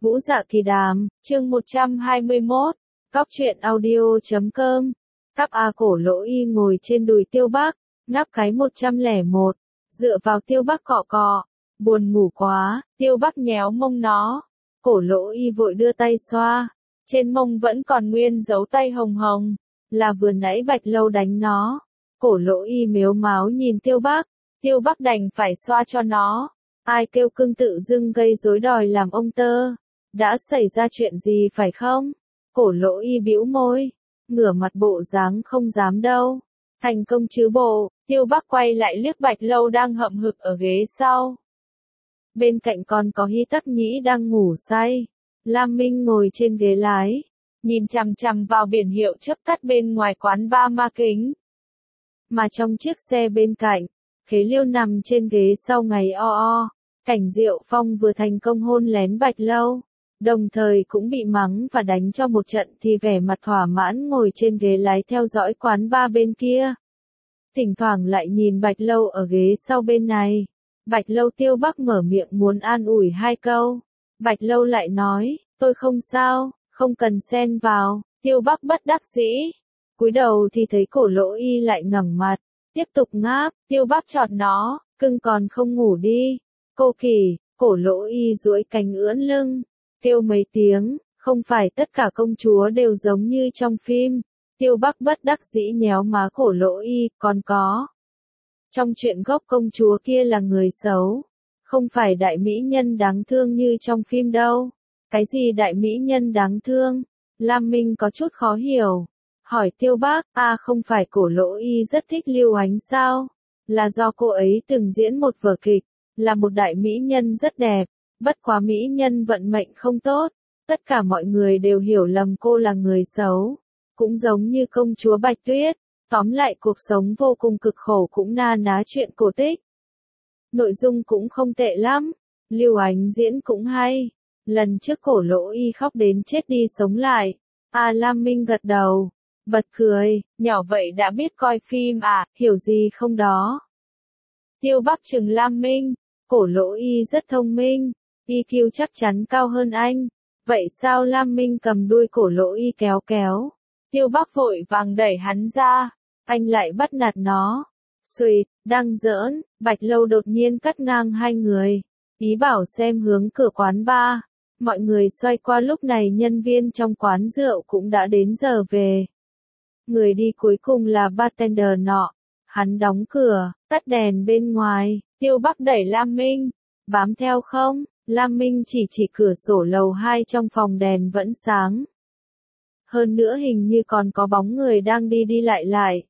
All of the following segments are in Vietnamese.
Vũ Dạ Kỳ Đàm, chương 121, Cóc truyện audio.com. Cắp A Cổ Lỗ Y ngồi trên đùi Tiêu Bắc, ngáp cái 101, dựa vào Tiêu Bắc cọ cọ, buồn ngủ quá, Tiêu Bắc nhéo mông nó. Cổ Lỗ Y vội đưa tay xoa, trên mông vẫn còn nguyên dấu tay hồng hồng, là vừa nãy Bạch Lâu đánh nó. Cổ Lỗ Y mếu máo nhìn Tiêu Bắc đành phải xoa cho nó. Ai kêu cưng tự dưng gây rối đòi làm ông tơ, đã xảy ra chuyện gì phải không? Cổ Lỗ Y bĩu môi, ngửa mặt bộ dáng không dám đâu. Thành công chứ bộ. Tiêu Bắc quay lại liếc Bạch Lâu đang hậm hực ở ghế sau. Bên cạnh còn có Hy Tắc Nhĩ đang ngủ say. Lam Minh ngồi trên ghế lái, nhìn chằm chằm vào biển hiệu chớp tắt bên ngoài quán bar Ma Kính. Mà trong chiếc xe bên cạnh, Khế Liêu nằm trên ghế sau ngày o. Cảnh Diệu Phong vừa thành công hôn lén Bạch Lâu, đồng thời cũng bị mắng và đánh cho một trận thì vẻ mặt thỏa mãn ngồi trên ghế lái theo dõi quán bar bên kia. Thỉnh thoảng lại nhìn Bạch Lâu ở ghế sau bên này. Bạch Lâu Tiêu Bắc mở miệng muốn an ủi hai câu. Bạch Lâu lại nói, tôi không sao, không cần xen vào. Tiêu Bắc bất đắc dĩ. Cúi đầu thì thấy Cổ Lỗ Y lại ngẩng mặt, tiếp tục ngáp. Tiêu Bắc chọt nó, cưng còn không ngủ đi. Cô Kỳ. Cổ Lỗ Y duỗi cánh ưỡn lưng, kêu mấy tiếng, không phải tất cả công chúa đều giống như trong phim. Tiêu Bắc bất đắc dĩ nhéo má Cổ Lỗ Y, còn có. Trong chuyện gốc công chúa kia là người xấu, không phải đại mỹ nhân đáng thương như trong phim đâu. Cái gì đại mỹ nhân đáng thương? Lam Minh có chút khó hiểu. Hỏi Tiêu Bắc, không phải Cổ Lỗ Y rất thích Lưu Ánh sao? Là do cô ấy từng diễn một vở kịch, là một đại mỹ nhân rất đẹp, bất quá mỹ nhân vận mệnh không tốt. Tất cả mọi người đều hiểu lầm cô là người xấu. Cũng giống như công chúa Bạch Tuyết. Tóm lại cuộc sống vô cùng cực khổ cũng na ná chuyện cổ tích. Nội dung cũng không tệ lắm. Lưu Ánh diễn cũng hay. Lần trước Cổ Lỗ Y khóc đến chết đi sống lại. Lam Minh gật đầu, bật cười, nhỏ vậy đã biết coi phim hiểu gì không đó. Tiêu Bắc trừng Lam Minh, Cổ Lỗ Y rất thông minh, EQ chắc chắn cao hơn anh. Vậy sao? Lam Minh cầm đuôi Cổ Lỗ Y kéo kéo. Tiêu Bắc vội vàng đẩy hắn ra, anh lại bắt nạt nó. Xuỵt, đang giỡn. Bạch Lâu đột nhiên cắt ngang hai người, ý bảo xem hướng cửa quán bar. Mọi người xoay qua, lúc này nhân viên trong quán rượu cũng đã đến giờ về. Người đi cuối cùng là bartender nọ. Hắn đóng cửa, tắt đèn bên ngoài. Tiêu Bắc đẩy Lam Minh, bám theo không? Lam Minh chỉ cửa sổ lầu 2 trong phòng đèn vẫn sáng. Hơn nữa hình như còn có bóng người đang đi lại.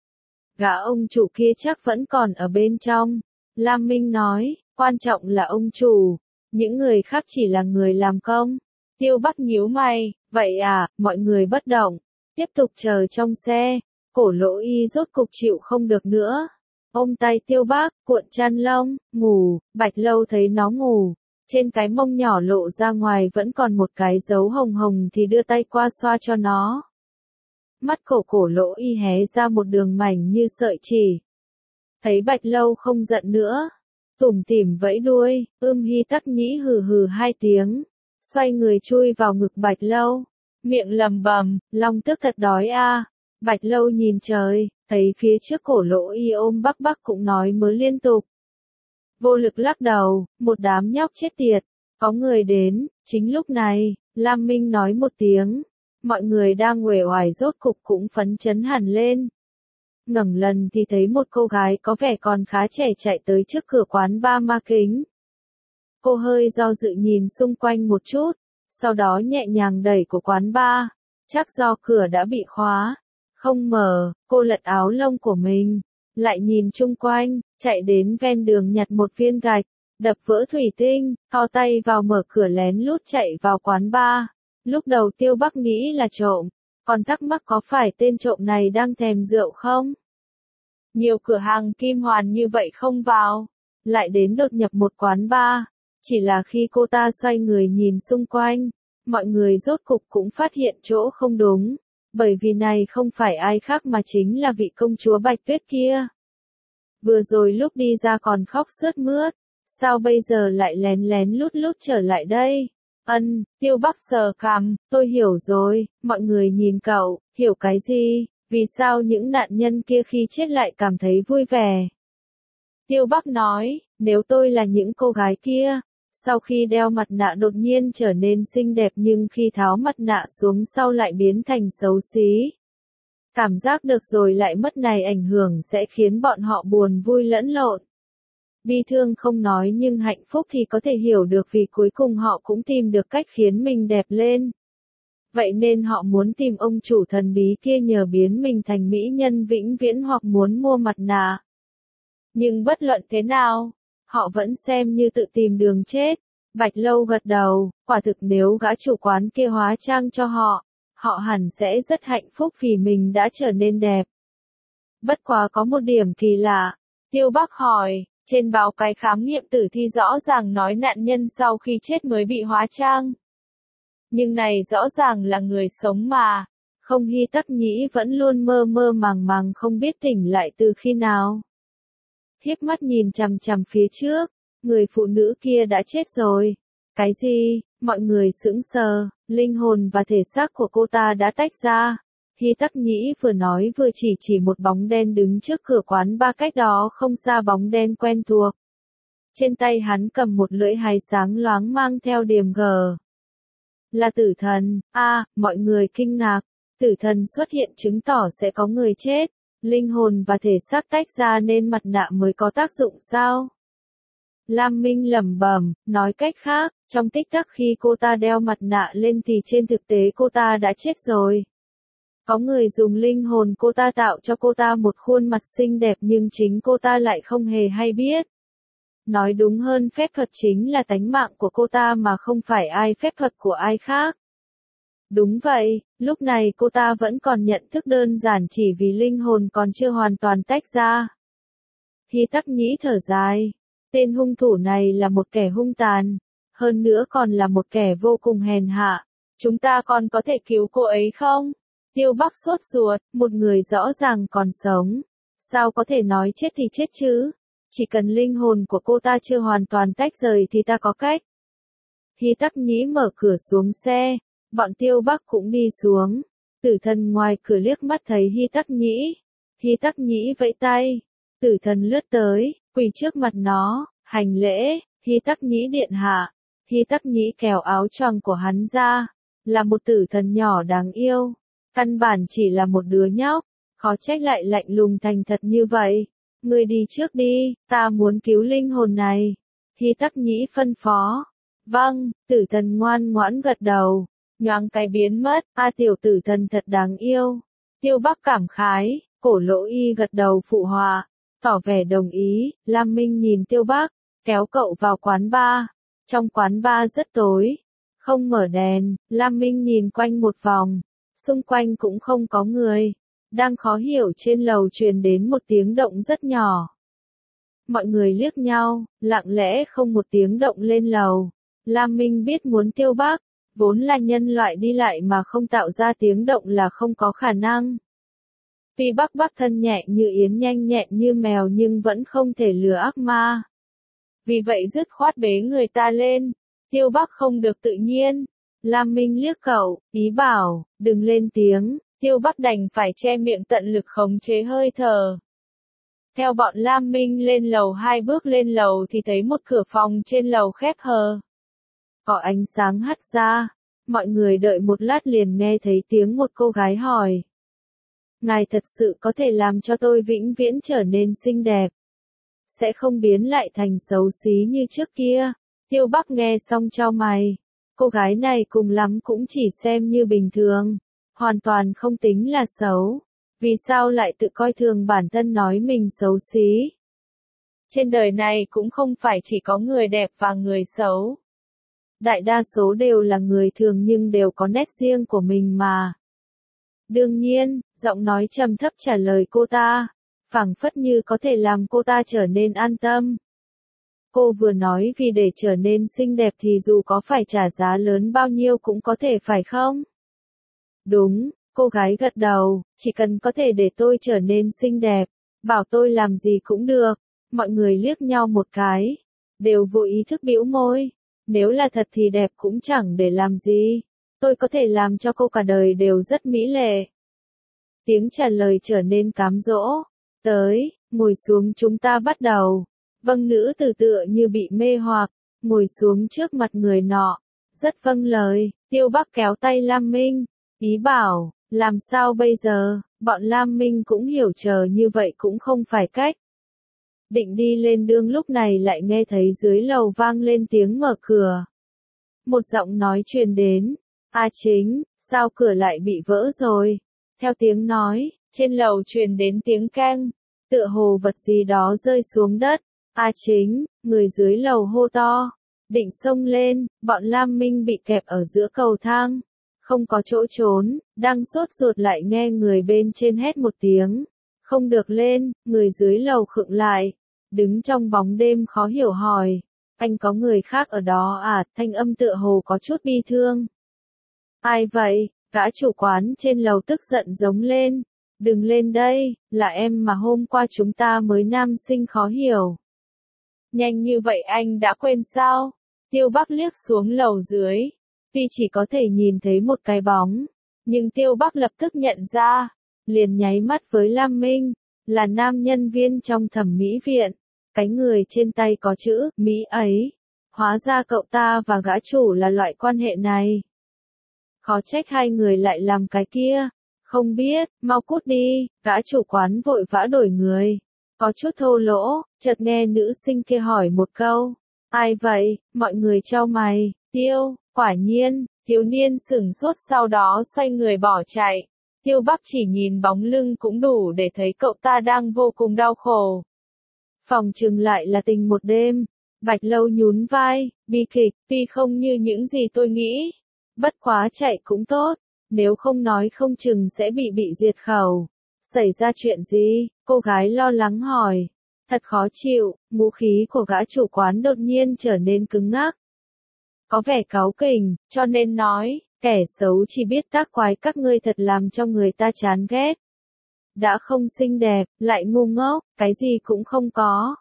Gã ông chủ kia chắc vẫn còn ở bên trong. Lam Minh nói, quan trọng là ông chủ, những người khác chỉ là người làm công. Tiêu Bắc nhíu mày, vậy mọi người bất động, tiếp tục chờ trong xe. Cổ Lỗ Y rốt cục chịu không được nữa, ôm tay Tiêu Bắc, cuộn chăn lông, ngủ. Bạch Lâu thấy nó ngủ, trên cái mông nhỏ lộ ra ngoài vẫn còn một cái dấu hồng hồng thì đưa tay qua xoa cho nó. Mắt Cổ Lỗ Y hé ra một đường mảnh như sợi chỉ. Thấy Bạch Lâu không giận nữa, tủm tỉm vẫy đuôi. Hy Tắc Nhĩ hừ hừ hai tiếng, xoay người chui vào ngực Bạch Lâu, miệng lầm bầm, long tức thật đói Bạch Lâu nhìn trời, thấy phía trước Cổ Lỗ Y ôm Bắc cũng nói mớ liên tục. Vô lực lắc đầu, một đám nhóc chết tiệt, có người đến. Chính lúc này, Lam Minh nói một tiếng, mọi người đang uể oải rốt cục cũng phấn chấn hẳn lên. Ngẩng lần thì thấy một cô gái có vẻ còn khá trẻ chạy tới trước cửa quán bar Ma Kính. Cô hơi do dự nhìn xung quanh một chút, sau đó nhẹ nhàng đẩy của quán bar, chắc do cửa đã bị khóa, không mở. Cô lật áo lông của mình, lại nhìn chung quanh, chạy đến ven đường nhặt một viên gạch, đập vỡ thủy tinh, thò tay vào mở cửa lén lút chạy vào quán bar. Lúc đầu Tiêu Bắc nghĩ là trộm, còn thắc mắc có phải tên trộm này đang thèm rượu không? Nhiều cửa hàng kim hoàn như vậy không vào, lại đến đột nhập một quán bar. Chỉ là khi cô ta xoay người nhìn xung quanh, mọi người rốt cục cũng phát hiện chỗ không đúng, bởi vì này không phải ai khác mà chính là vị công chúa Bạch Tuyết kia. Vừa rồi lúc đi ra còn khóc sướt mướt, sao bây giờ lại lén lút trở lại đây? Tiêu Bắc sờ cằm, tôi hiểu rồi, mọi người nhìn cậu, hiểu cái gì, vì sao những nạn nhân kia khi chết lại cảm thấy vui vẻ. Tiêu Bắc nói, nếu tôi là những cô gái kia, sau khi đeo mặt nạ đột nhiên trở nên xinh đẹp nhưng khi tháo mặt nạ xuống sau lại biến thành xấu xí. Cảm giác được rồi lại mất này ảnh hưởng sẽ khiến bọn họ buồn vui lẫn lộn. Bi thương không nói nhưng hạnh phúc thì có thể hiểu được vì cuối cùng họ cũng tìm được cách khiến mình đẹp lên. Vậy nên họ muốn tìm ông chủ thần bí kia nhờ biến mình thành mỹ nhân vĩnh viễn hoặc muốn mua mặt nạ. Nhưng bất luận thế nào, họ vẫn xem như tự tìm đường chết. Bạch Lâu gật đầu, quả thực nếu gã chủ quán kia hóa trang cho họ, họ hẳn sẽ rất hạnh phúc vì mình đã trở nên đẹp. Bất quá có một điểm kỳ lạ, Tiêu Bắc hỏi, trên báo cái khám nghiệm tử thi rõ ràng nói nạn nhân sau khi chết mới bị hóa trang. Nhưng này rõ ràng là người sống mà, không Hy Tắc Nhĩ vẫn luôn mơ mơ màng màng không biết tỉnh lại từ khi nào. Hiếp mắt nhìn chằm chằm phía trước, người phụ nữ kia đã chết rồi. Cái gì? Mọi người sững sờ, linh hồn và thể xác của cô ta đã tách ra. Hy Tắc Nhĩ vừa nói vừa chỉ một bóng đen đứng trước cửa quán ba cách đó không xa, bóng đen quen thuộc. Trên tay hắn cầm một lưỡi hái sáng loáng mang theo điểm G. Là tử thần. Mọi người kinh ngạc. Tử thần xuất hiện chứng tỏ sẽ có người chết. Linh hồn và thể xác tách ra nên mặt nạ mới có tác dụng sao? Lam Minh lẩm bẩm, nói cách khác, trong tích tắc khi cô ta đeo mặt nạ lên thì trên thực tế cô ta đã chết rồi. Có người dùng linh hồn cô ta tạo cho cô ta một khuôn mặt xinh đẹp nhưng chính cô ta lại không hề hay biết. Nói đúng hơn phép thuật chính là tánh mạng của cô ta mà không phải phép thuật của ai khác. Đúng vậy, lúc này cô ta vẫn còn nhận thức đơn giản chỉ vì linh hồn còn chưa hoàn toàn tách ra. Hy Tắc Nhĩ thở dài. Tên hung thủ này là một kẻ hung tàn, hơn nữa còn là một kẻ vô cùng hèn hạ. Chúng ta còn có thể cứu cô ấy không? Tiêu Bắc sốt ruột, một người rõ ràng còn sống. Sao có thể nói chết thì chết chứ? Chỉ cần linh hồn của cô ta chưa hoàn toàn tách rời thì ta có cách. Hy Tắc Nhĩ mở cửa xuống xe, bọn Tiêu Bắc cũng đi xuống. Tử thần ngoài cửa liếc mắt thấy Hy Tắc Nhĩ. Hy Tắc Nhĩ vẫy tay. Tử thần lướt tới, quỳ trước mặt nó, hành lễ, Hy Tắc Nhĩ điện hạ. Hy Tắc Nhĩ kéo áo choàng của hắn ra, là một tử thần nhỏ đáng yêu. Căn bản chỉ là một đứa nhóc, khó trách lại lạnh lùng thành thật như vậy. Ngươi đi trước đi, ta muốn cứu linh hồn này. Hy Tắc Nhĩ phân phó. Vâng, tử thần ngoan ngoãn gật đầu, nhoáng cái biến mất. Tiểu tử thần thật đáng yêu. Tiêu Bắc cảm khái, Cổ Lỗ Y gật đầu phụ họa, tỏ vẻ đồng ý. Lam Minh nhìn Tiêu Bắc, kéo cậu vào quán bar. Trong quán bar rất tối, không mở đèn. Lam Minh nhìn quanh một vòng, xung quanh cũng không có người. Đang khó hiểu trên lầu truyền đến một tiếng động rất nhỏ. Mọi người liếc nhau, lặng lẽ không một tiếng động lên lầu. Lam Minh biết muốn Tiêu Bắc, vốn là nhân loại đi lại mà không tạo ra tiếng động là không có khả năng. Tuy Bắc thân nhẹ như yến nhanh nhẹn như mèo nhưng vẫn không thể lừa ác ma. Vì vậy dứt khoát bế người ta lên. Tiêu Bắc không được tự nhiên. Lam Minh liếc cậu, ý bảo, đừng lên tiếng. Tiêu Bắc đành phải che miệng tận lực khống chế hơi thở. Theo bọn Lam Minh lên lầu 2 bước lên lầu thì thấy một cửa phòng trên lầu khép hờ. Có ánh sáng hắt ra. Mọi người đợi một lát liền nghe thấy tiếng một cô gái hỏi. Ngài thật sự có thể làm cho tôi vĩnh viễn trở nên xinh đẹp. Sẽ không biến lại thành xấu xí như trước kia. Tiêu Bắc nghe xong chau mày. Cô gái này cùng lắm cũng chỉ xem như bình thường. Hoàn toàn không tính là xấu. Vì sao lại tự coi thường bản thân nói mình xấu xí? Trên đời này cũng không phải chỉ có người đẹp và người xấu. Đại đa số đều là người thường nhưng đều có nét riêng của mình mà. Đương nhiên, giọng nói trầm thấp trả lời cô ta, phảng phất như có thể làm cô ta trở nên an tâm. Cô vừa nói vì để trở nên xinh đẹp thì dù có phải trả giá lớn bao nhiêu cũng có thể phải không? Đúng, cô gái gật đầu, chỉ cần có thể để tôi trở nên xinh đẹp, bảo tôi làm gì cũng được. Mọi người liếc nhau một cái, đều vô ý thức bĩu môi. Nếu là thật thì đẹp cũng chẳng để làm gì. Tôi có thể làm cho cô cả đời đều rất mỹ lệ. Tiếng trả lời trở nên cám dỗ. Tới, ngồi xuống chúng ta bắt đầu. Vâng, nữ tử tựa như bị mê hoặc, ngồi xuống trước mặt người nọ. Rất vâng lời, Tiêu Bắc kéo tay Lam Minh. Ý bảo, làm sao bây giờ, bọn Lam Minh cũng hiểu chờ như vậy cũng không phải cách. Định đi lên đường lúc này lại nghe thấy dưới lầu vang lên tiếng mở cửa. Một giọng nói truyền đến. A Chính, sao cửa lại bị vỡ rồi? Theo tiếng nói, trên lầu truyền đến tiếng keng. Tựa hồ vật gì đó rơi xuống đất. A Chính, người dưới lầu hô to. Định xông lên, bọn Lam Minh bị kẹp ở giữa cầu thang. Không có chỗ trốn, đang sốt ruột lại nghe người bên trên hét một tiếng. Không được lên, người dưới lầu khựng lại. Đứng trong bóng đêm khó hiểu hỏi. Anh có người khác ở đó à? Thanh âm tựa hồ có chút bi thương. Ai vậy? Gã chủ quán trên lầu tức giận giống lên. Đừng lên đây, là em mà hôm qua chúng ta mới nam sinh khó hiểu. Nhanh như vậy anh đã quên sao? Tiêu Bắc liếc xuống lầu dưới. Tuy chỉ có thể nhìn thấy một cái bóng, nhưng Tiêu Bắc lập tức nhận ra, liền nháy mắt với Lam Minh, là nam nhân viên trong thẩm mỹ viện. Cái người trên tay có chữ Mỹ ấy. Hóa ra cậu ta và gã chủ là loại quan hệ này. Khó trách hai người lại làm cái kia. Không biết, mau cút đi, gã chủ quán vội vã đổi người. Có chút thô lỗ, chợt nghe nữ sinh kia hỏi một câu. Ai vậy? Mọi người chau mày. Tiêu, quả nhiên, thiếu niên sửng sốt sau đó xoay người bỏ chạy. Tiêu Bắc chỉ nhìn bóng lưng cũng đủ để thấy cậu ta đang vô cùng đau khổ. Phòng chừng lại là tình một đêm. Bạch Lâu nhún vai, bi kịch, tuy không như những gì tôi nghĩ. Bất quá chạy cũng tốt, nếu không nói không chừng sẽ bị diệt khẩu. Xảy ra chuyện gì? Cô gái lo lắng hỏi. Thật khó chịu, ngũ khí của gã chủ quán đột nhiên trở nên cứng ngắc. Có vẻ cáu kỉnh, cho nên nói, kẻ xấu chỉ biết tác quái các ngươi thật làm cho người ta chán ghét. Đã không xinh đẹp, lại ngu ngốc, cái gì cũng không có.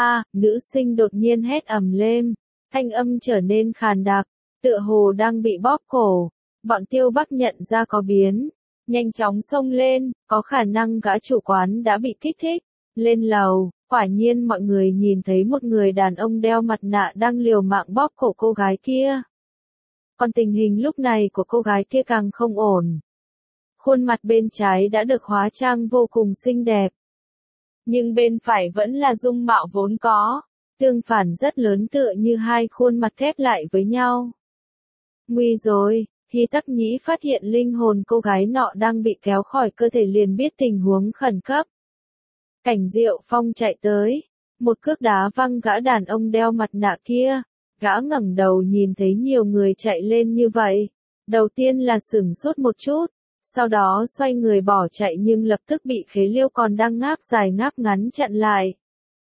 Nữ sinh đột nhiên hét ầm lên, thanh âm trở nên khàn đặc, tựa hồ đang bị bóp cổ. Bọn Tiêu Bắc nhận ra có biến, nhanh chóng xông lên, có khả năng gã chủ quán đã bị kích thích. Lên lầu, quả nhiên mọi người nhìn thấy một người đàn ông đeo mặt nạ đang liều mạng bóp cổ cô gái kia. Còn tình hình lúc này của cô gái kia càng không ổn. Khuôn mặt bên trái đã được hóa trang vô cùng xinh đẹp. Nhưng bên phải vẫn là dung mạo vốn có, tương phản rất lớn tựa như hai khuôn mặt khép lại với nhau. Nguy rồi, khi Tắc Nhĩ phát hiện linh hồn cô gái nọ đang bị kéo khỏi cơ thể liền biết tình huống khẩn cấp. Cảnh Diệu Phong chạy tới, một cước đá văng gã đàn ông đeo mặt nạ kia. Gã ngẩng đầu nhìn thấy nhiều người chạy lên như vậy. Đầu tiên là sửng sốt một chút, sau đó xoay người bỏ chạy nhưng lập tức bị Khế Liêu còn đang ngáp dài ngáp ngắn chặn lại.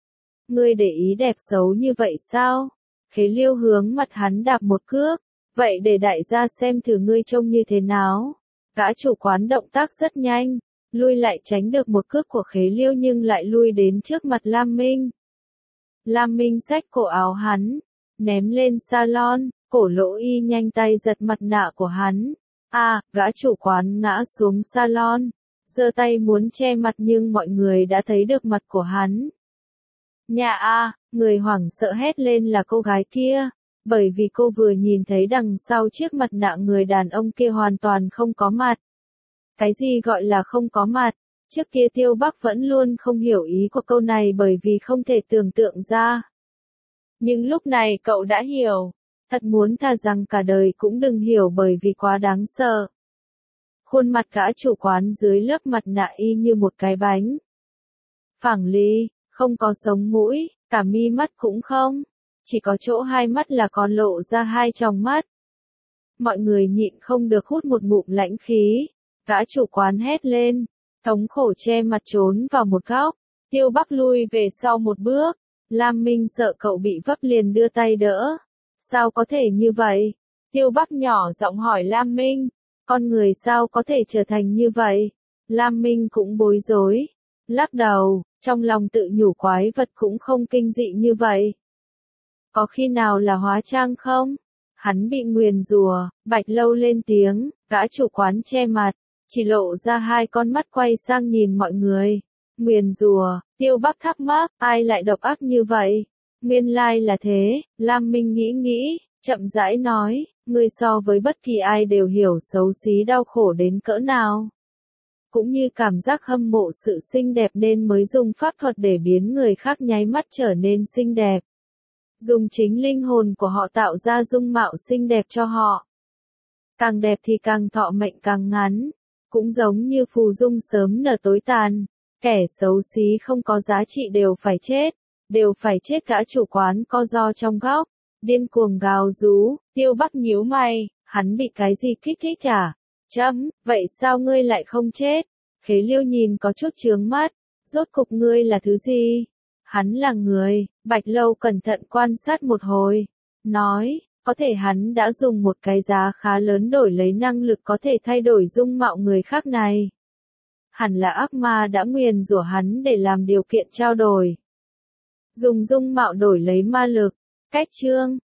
Ngươi để ý đẹp xấu như vậy sao? Khế Liêu hướng mặt hắn đạp một cước. Vậy để đại gia xem thử ngươi trông như thế nào. Gã chủ quán động tác rất nhanh, lui lại tránh được một cước của Khế Liêu nhưng lại lui đến trước mặt Lam Minh. Lam Minh xách cổ áo hắn, ném lên salon, Cổ Lỗ Y nhanh tay giật mặt nạ của hắn. Gã chủ quán ngã xuống salon, giơ tay muốn che mặt nhưng mọi người đã thấy được mặt của hắn. Người hoảng sợ hét lên là cô gái kia, bởi vì cô vừa nhìn thấy đằng sau chiếc mặt nạ người đàn ông kia hoàn toàn không có mặt. Cái gì gọi là không có mặt? Trước kia Tiêu Bắc vẫn luôn không hiểu ý của câu này bởi vì không thể tưởng tượng ra. Nhưng lúc này cậu đã hiểu. Thật muốn thà rằng cả đời cũng đừng hiểu bởi vì quá đáng sợ. Khuôn mặt gã chủ quán dưới lớp mặt nạ y như một cái bánh phẳng lì, không có sống mũi, cả mi mắt cũng không. Chỉ có chỗ hai mắt là còn lộ ra hai tròng mắt. Mọi người nhịn không được hút một ngụm lãnh khí. Gã chủ quán hét lên, thống khổ che mặt trốn vào một góc. Tiêu Bắc lui về sau một bước. Lam Minh sợ cậu bị vấp liền đưa tay đỡ. Sao có thể như vậy? Tiêu Bắc nhỏ giọng hỏi Lam Minh. Con người sao có thể trở thành như vậy? Lam Minh cũng bối rối. Lắc đầu, trong lòng tự nhủ quái vật cũng không kinh dị như vậy. Có khi nào là hóa trang không? Hắn bị nguyền rủa, Bạch Lâu lên tiếng, gã chủ quán che mặt, chỉ lộ ra hai con mắt quay sang nhìn mọi người. Nguyền rủa, Tiêu Bắc thắc mắc, ai lại độc ác như vậy? Nguyên lai là thế, Lam Minh nghĩ, chậm rãi nói, ngươi so với bất kỳ ai đều hiểu xấu xí đau khổ đến cỡ nào. Cũng như cảm giác hâm mộ sự xinh đẹp nên mới dùng pháp thuật để biến người khác nháy mắt trở nên xinh đẹp. Dùng chính linh hồn của họ tạo ra dung mạo xinh đẹp cho họ. Càng đẹp thì càng thọ mệnh càng ngắn. Cũng giống như phù dung sớm nở tối tàn. Kẻ xấu xí không có giá trị đều phải chết. Đều phải chết. Gã chủ quán co ro trong góc. Điên cuồng gào rú. Tiêu Bắc nhíu mày. Hắn bị cái gì kích thích à? Vậy sao ngươi lại không chết? Khế Liêu nhìn có chút chướng mắt. Rốt cục ngươi là thứ gì? Hắn là người. Bạch Lâu cẩn thận quan sát một hồi. Nói, có thể hắn đã dùng một cái giá khá lớn đổi lấy năng lực có thể thay đổi dung mạo người khác này. Hẳn là ác ma đã nguyền rủa hắn để làm điều kiện trao đổi. Dùng dung mạo đổi lấy ma lực. Cách chương